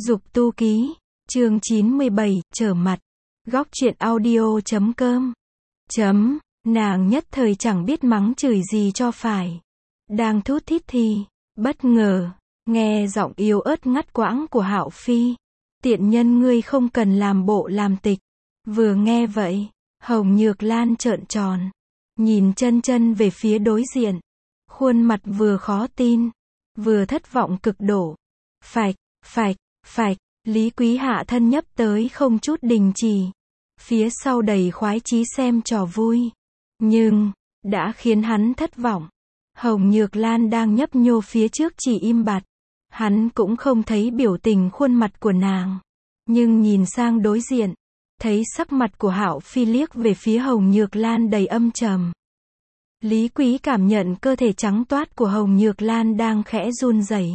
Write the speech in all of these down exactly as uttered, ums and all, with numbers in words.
Dục tu ký, chương chín mươi bảy, trở mặt. Góc truyện audio chấm com. Chấm, nàng nhất thời chẳng biết mắng chửi gì cho phải. Đang thút thít thì, bất ngờ, nghe giọng yếu ớt ngắt quãng của Hạo Phi. Tiện nhân ngươi không cần làm bộ làm tịch. Vừa nghe vậy, Hồng Nhược Lan trợn tròn. Nhìn chân chân về phía đối diện. Khuôn mặt vừa khó tin, vừa thất vọng cực độ. Phạch, phạch, phạch, Lý Quý hạ thân nhấp tới không chút đình chỉ. Phía sau đầy khoái chí xem trò vui. Nhưng, đã khiến hắn thất vọng. Hồng Nhược Lan đang nhấp nhô phía trước chỉ im bặt. Hắn cũng không thấy biểu tình khuôn mặt của nàng. Nhưng nhìn sang đối diện, thấy sắc mặt của Hạo Phi liếc về phía Hồng Nhược Lan đầy âm trầm. Lý Quý cảm nhận cơ thể trắng toát của Hồng Nhược Lan đang khẽ run rẩy.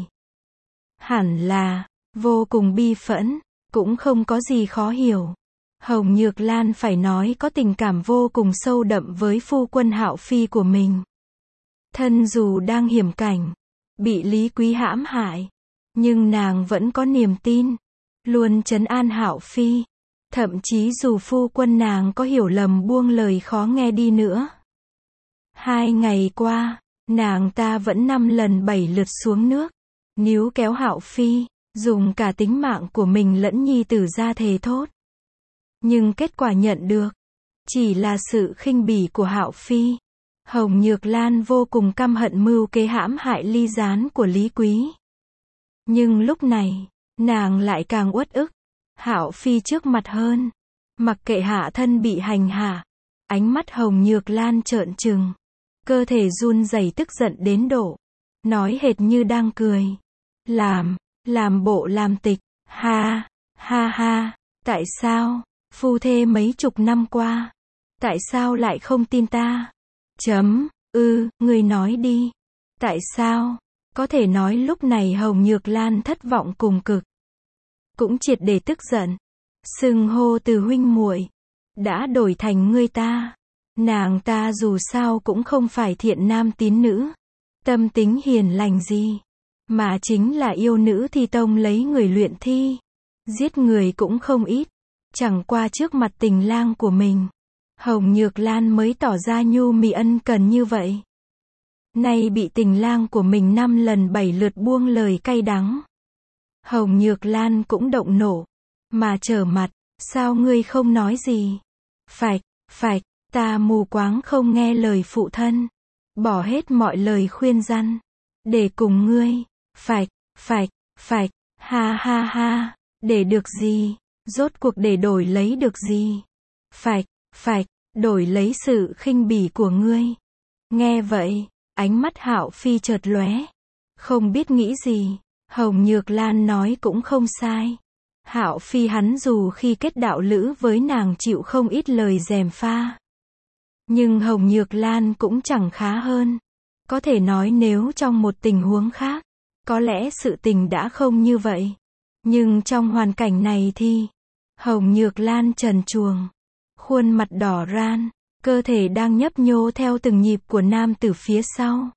Hẳn là vô cùng bi phẫn, cũng không có gì khó hiểu. Hồng Nhược Lan phải nói có tình cảm vô cùng sâu đậm với phu quân Hạo Phi của mình. Thân dù đang hiểm cảnh, bị Lý Quý hãm hại, nhưng nàng vẫn có niềm tin, luôn trấn an Hạo Phi. Thậm chí dù phu quân nàng có hiểu lầm buông lời khó nghe đi nữa. Hai ngày qua, nàng ta vẫn năm lần bảy lượt xuống nước, níu kéo Hạo Phi, dùng cả tính mạng của mình lẫn nhi tử ra thề thốt. Nhưng kết quả nhận được, chỉ là sự khinh bỉ của Hạo Phi. Hồng Nhược Lan vô cùng căm hận mưu kế hãm hại ly gián của Lý Quý. Nhưng lúc này, nàng lại càng uất ức. Hạo Phi trước mặt hơn. Mặc kệ hạ thân bị hành hạ. Ánh mắt Hồng Nhược Lan trợn trừng. Cơ thể run rẩy tức giận đến độ. Nói hệt như đang cười. Làm, làm bộ làm tịch. Ha, ha ha. Tại sao, phu thê mấy chục năm qua. Tại sao lại không tin ta? Chấm, ư, ngươi nói đi. Tại sao? Có thể nói lúc này Hồng Nhược Lan thất vọng cùng cực. Cũng triệt để tức giận. Xưng hô từ huynh muội đã đổi thành ngươi ta. Nàng ta dù sao cũng không phải thiện nam tín nữ, tâm tính hiền lành gì, mà chính là yêu nữ thi tông lấy người luyện thi. Giết người cũng không ít. Chẳng qua trước mặt tình lang của mình, Hồng Nhược Lan mới tỏ ra nhu mì ân cần như vậy. Nay bị tình lang của mình năm lần bảy lượt buông lời cay đắng. Hồng Nhược Lan cũng động nộ. Mà trở mặt, sao ngươi không nói gì? Phạch, phạch, ta mù quáng không nghe lời phụ thân. Bỏ hết mọi lời khuyên răn. Để cùng ngươi. Phạch, phạch, phạch, ha ha ha. Để được gì? Rốt cuộc để đổi lấy được gì? Phạch, phạch, đổi lấy sự khinh bỉ của ngươi. Nghe vậy, ánh mắt Hạo Phi chợt lóe. Không biết nghĩ gì. Hồng Nhược Lan nói cũng không sai. Hạo Phi hắn dù khi kết đạo lữ với nàng chịu không ít lời gièm pha. Nhưng Hồng Nhược Lan cũng chẳng khá hơn. Có thể nói nếu trong một tình huống khác, có lẽ sự tình đã không như vậy. Nhưng trong hoàn cảnh này thì, Hồng Nhược Lan trần truồng, khuôn mặt đỏ ran, cơ thể đang nhấp nhô theo từng nhịp của nam tử phía sau.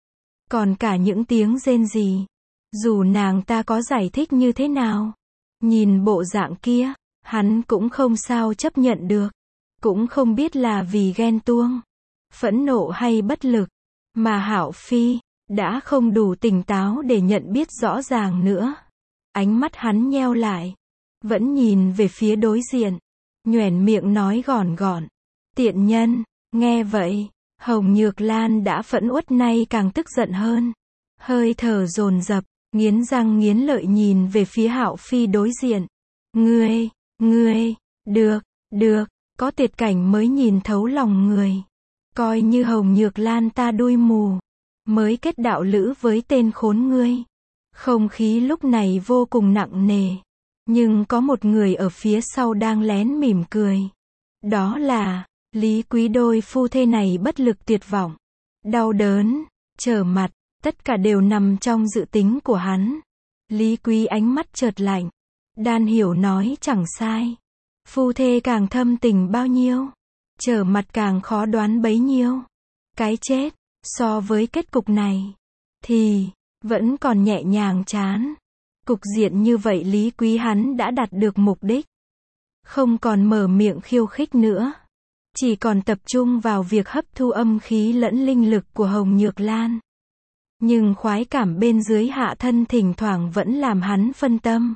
Còn cả những tiếng rên rỉ. Dù nàng ta có giải thích như thế nào, nhìn bộ dạng kia, hắn cũng không sao chấp nhận được. Cũng không biết là vì ghen tuông, phẫn nộ hay bất lực, mà Hạo Phi đã không đủ tỉnh táo để nhận biết rõ ràng nữa. Ánh mắt hắn nheo lại, vẫn nhìn về phía đối diện, nhoẻn miệng nói gòn gòn. Tiện nhân. Nghe vậy, Hồng Nhược Lan đã phẫn uất nay càng tức giận hơn. Hơi thở dồn dập. Nghiến răng nghiến lợi nhìn về phía Hạo Phi đối diện. Ngươi, ngươi, được, được, có tuyệt cảnh mới nhìn thấu lòng người. Coi như Hồng Nhược Lan ta đuôi mù, mới kết đạo lữ với tên khốn ngươi. Không khí lúc này vô cùng nặng nề. Nhưng có một người ở phía sau đang lén mỉm cười. Đó là Lý Quý. Đôi phu thê này bất lực tuyệt vọng, đau đớn, trở mặt. Tất cả đều nằm trong dự tính của hắn. Lý Quý ánh mắt chợt lạnh. Đan hiểu nói chẳng sai. Phu thê càng thâm tình bao nhiêu, trở mặt càng khó đoán bấy nhiêu. Cái chết, so với kết cục này, thì, vẫn còn nhẹ nhàng chán. Cục diện như vậy Lý Quý hắn đã đạt được mục đích. Không còn mở miệng khiêu khích nữa. Chỉ còn tập trung vào việc hấp thu âm khí lẫn linh lực của Hồng Nhược Lan. Nhưng khoái cảm bên dưới hạ thân thỉnh thoảng vẫn làm hắn phân tâm.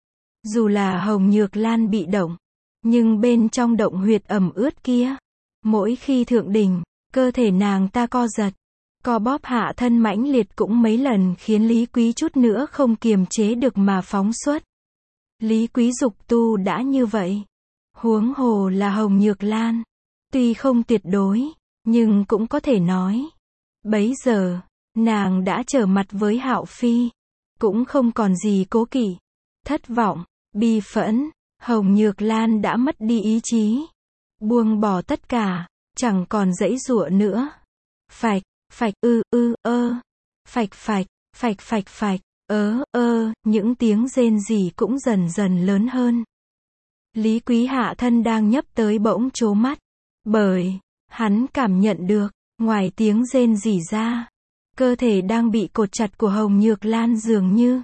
Dù là Hồng Nhược Lan bị động, nhưng bên trong động huyệt ẩm ướt kia, mỗi khi thượng đỉnh, cơ thể nàng ta co giật, co bóp hạ thân mãnh liệt cũng mấy lần khiến Lý Quý chút nữa không kiềm chế được mà phóng xuất. Lý Quý dục tu đã như vậy, huống hồ là Hồng Nhược Lan, tuy không tuyệt đối, nhưng cũng có thể nói. Bấy giờ, nàng đã trở mặt với Hạo Phi, cũng không còn gì cố kỵ, thất vọng, bi phẫn, Hồng Nhược Lan đã mất đi ý chí, buông bỏ tất cả, chẳng còn giãy giụa nữa. Phạch, phạch ư ư ơ, phạch phạch, phạch phạch phạch, ớ ơ, những tiếng rên rỉ cũng dần dần lớn hơn. Lý Quý hạ thân đang nhấp tới bỗng trố mắt, bởi hắn cảm nhận được, ngoài tiếng rên rỉ ra, cơ thể đang bị cột chặt của Hồng Nhược Lan dường như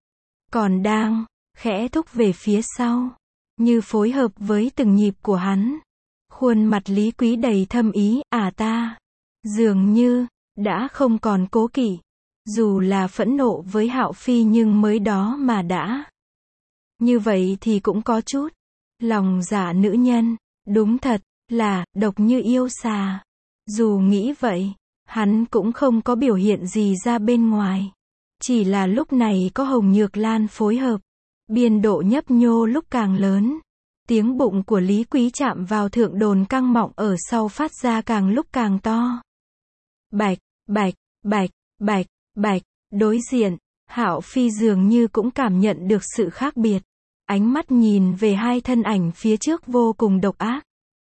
còn đang khẽ thúc về phía sau, như phối hợp với từng nhịp của hắn. Khuôn mặt Lý Quý đầy thâm ý, à ta, dường như đã không còn cố kỵ, dù là phẫn nộ với Hạo Phi nhưng mới đó mà đã như vậy thì cũng có chút lòng dạ nữ nhân, đúng thật là độc như yêu xà. Dù nghĩ vậy, hắn cũng không có biểu hiện gì ra bên ngoài, chỉ là lúc này có Hồng Nhược Lan phối hợp, biên độ nhấp nhô lúc càng lớn. Tiếng bụng của Lý Quý chạm vào thượng đồn căng mọng ở sau phát ra càng lúc càng to. Bạch, bạch, bạch, bạch, bạch, đối diện, Hạo Phi dường như cũng cảm nhận được sự khác biệt. Ánh mắt nhìn về hai thân ảnh phía trước vô cùng độc ác.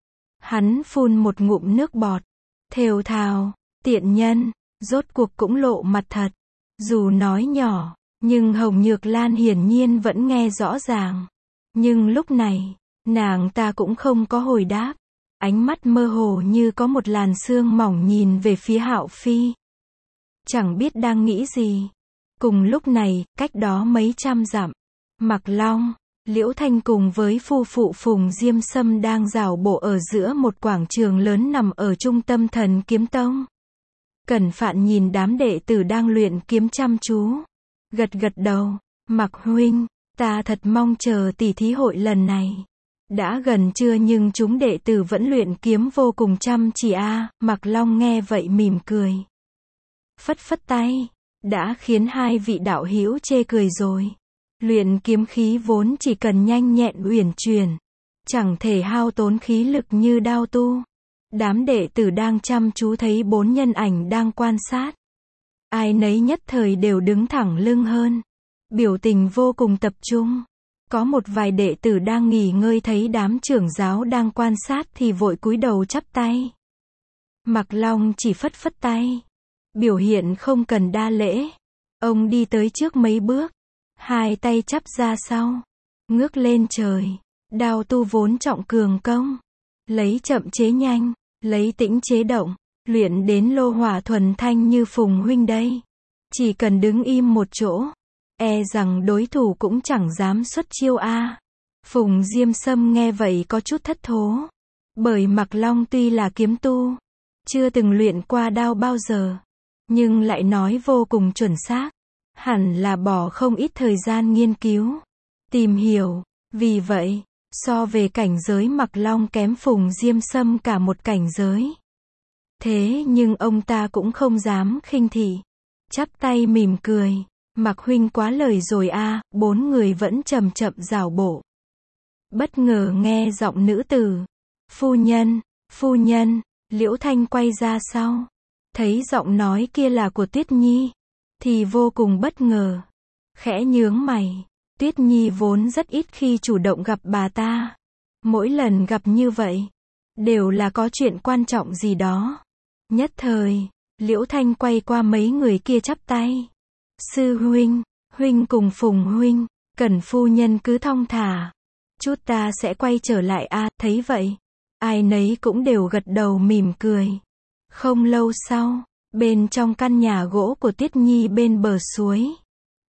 Hắn phun một ngụm nước bọt, thều thào, tiện nhân, rốt cuộc cũng lộ mặt thật. Dù nói nhỏ, nhưng Hồng Nhược Lan hiển nhiên vẫn nghe rõ ràng. Nhưng lúc này, nàng ta cũng không có hồi đáp. Ánh mắt mơ hồ như có một làn sương mỏng nhìn về phía Hạo Phi. Chẳng biết đang nghĩ gì. Cùng lúc này, cách đó mấy trăm dặm, Mạc Long, Liễu Thanh cùng với phu phụ Phùng Diêm Sâm đang rảo bộ ở giữa một quảng trường lớn nằm ở trung tâm Thần Kiếm Tông. Cẩn Phạn nhìn đám đệ tử đang luyện kiếm chăm chú, gật gật đầu, Mạc huynh, ta thật mong chờ tỷ thí hội lần này. Đã gần trưa nhưng chúng đệ tử vẫn luyện kiếm vô cùng chăm chỉ a. À. Mạc Long nghe vậy mỉm cười, phất phất tay, đã khiến hai vị đạo hữu chê cười rồi. Luyện kiếm khí vốn chỉ cần nhanh nhẹn uyển chuyển, chẳng thể hao tốn khí lực như đao tu. Đám đệ tử đang chăm chú thấy bốn nhân ảnh đang quan sát, ai nấy nhất thời đều đứng thẳng lưng hơn, biểu tình vô cùng tập trung. Có một vài đệ tử đang nghỉ ngơi thấy đám trưởng giáo đang quan sát thì vội cúi đầu chắp tay. Mạc Long chỉ phất phất tay, biểu hiện không cần đa lễ. Ông đi tới trước mấy bước, hai tay chắp ra sau, ngước lên trời. Đao tu vốn trọng cường công, lấy chậm chế nhanh, lấy tĩnh chế động, luyện đến lô hỏa thuần thanh như Phùng huynh đây. Chỉ cần đứng im một chỗ, e rằng đối thủ cũng chẳng dám xuất chiêu a. À. Phùng Diêm Sâm nghe vậy có chút thất thố, bởi Mạc Long tuy là kiếm tu, chưa từng luyện qua đao bao giờ, nhưng lại nói vô cùng chuẩn xác, hẳn là bỏ không ít thời gian nghiên cứu, tìm hiểu. Vì vậy, so về cảnh giới Mạc Long kém Phùng Diêm Sâm cả một cảnh giới. Thế nhưng ông ta cũng không dám khinh thị, chắp tay mỉm cười. Mạc huynh quá lời rồi a. À. Bốn người vẫn chậm chậm rảo bộ. Bất ngờ nghe giọng nữ tử. Phu nhân, phu nhân. Liễu Thanh quay ra sau, thấy giọng nói kia là của Tuyết Nhi, thì vô cùng bất ngờ, khẽ nhướng mày. Tuyết Nhi vốn rất ít khi chủ động gặp bà ta, mỗi lần gặp như vậy, đều là có chuyện quan trọng gì đó. Nhất thời, Liễu Thanh quay qua mấy người kia chắp tay. Sư huynh, huynh cùng Phùng huynh, Cẩn phu nhân cứ thong thả, chút ta sẽ quay trở lại a. À. Thấy vậy, ai nấy cũng đều gật đầu mỉm cười. Không lâu sau, bên trong căn nhà gỗ của Tuyết Nhi bên bờ suối,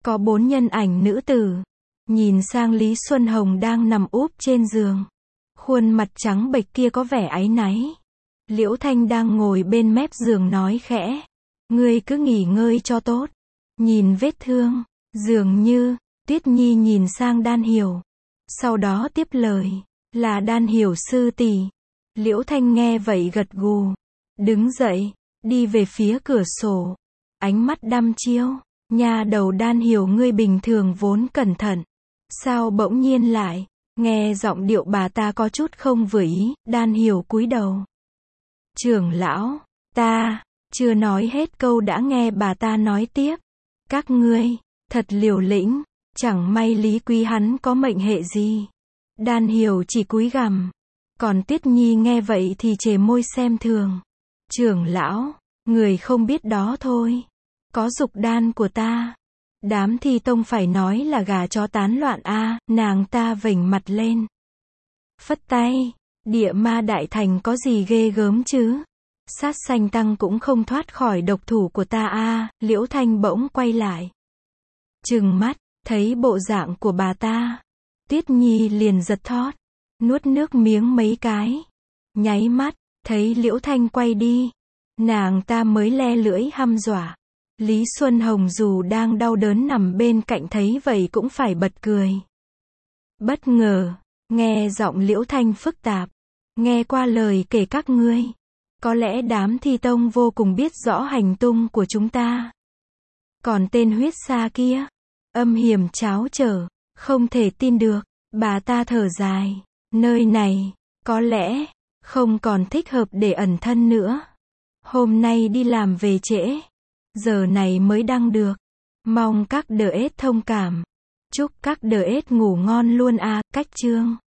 Có bốn nhân ảnh nữ tử. Nhìn sang Lý Xuân Hồng đang nằm úp trên giường. Khuôn mặt trắng bệch kia có vẻ áy náy. Liễu Thanh đang ngồi bên mép giường nói khẽ. Ngươi cứ nghỉ ngơi cho tốt. Nhìn vết thương. Dường như, Tuyết Nhi nhìn sang Đan Hiểu. Sau đó tiếp lời. Là Đan Hiểu sư tỷ. Liễu Thanh nghe vậy gật gù. Đứng dậy, đi về phía cửa sổ. Ánh mắt đăm chiêu. Nha đầu Đan Hiểu, ngươi bình thường vốn cẩn thận. Sao bỗng nhiên lại? Nghe giọng điệu bà ta có chút không vừa ý. Đan Hiểu cúi đầu. Trưởng lão, ta, chưa nói hết câu đã nghe bà ta nói tiếp. Các ngươi, thật liều lĩnh, chẳng may Lý Quý hắn có mệnh hệ gì. Đan Hiểu chỉ cúi gằm. Còn Tuyết Nhi nghe vậy thì chề môi xem thường. Trưởng lão, người không biết đó thôi. Có dục đan của ta. Đám Thi Tông phải nói là gà chó tán loạn a. À, nàng ta vểnh mặt lên. Phất tay. Địa ma đại thành có gì ghê gớm chứ? Sát sanh tăng cũng không thoát khỏi độc thủ của ta a. À, Liễu Thanh bỗng quay lại. Trừng mắt, thấy bộ dạng của bà ta. Tuyết Nhi liền giật thót. Nuốt nước miếng mấy cái. Nháy mắt, thấy Liễu Thanh quay đi. Nàng ta mới le lưỡi hăm dọa. Lý Xuân Hồng dù đang đau đớn nằm bên cạnh thấy vậy cũng phải bật cười. Bất ngờ, nghe giọng Liễu Thanh phức tạp. Nghe qua lời kể các ngươi. Có lẽ đám Thi Tông vô cùng biết rõ hành tung của chúng ta. Còn tên huyết sa kia, âm hiểm tráo trở, không thể tin được. Bà ta thở dài. Nơi này, có lẽ, không còn thích hợp để ẩn thân nữa. Hôm nay đi làm về trễ. Giờ này mới đăng được. Mong các đờ ết thông cảm. Chúc các đờ ết ngủ ngon luôn a. À, cách chương.